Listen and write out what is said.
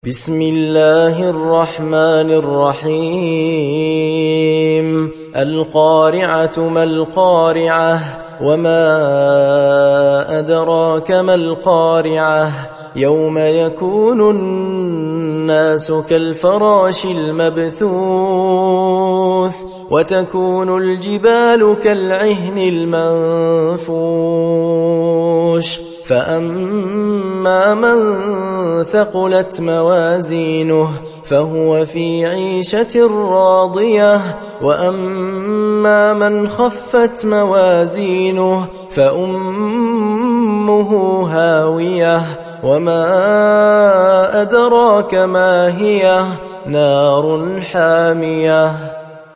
بسم الله الرحمن الرحيم القارعة ما القارعة وما أدراك ما القارعة يوم يكون الناس كالفراش المبثوث وتكون الجبال كالعهن المنفوش فأما من ثقلت موازينه فهو في عيشة راضية وأما من خفت موازينه فأمه هاوية وما أدراك ما هي نار حامية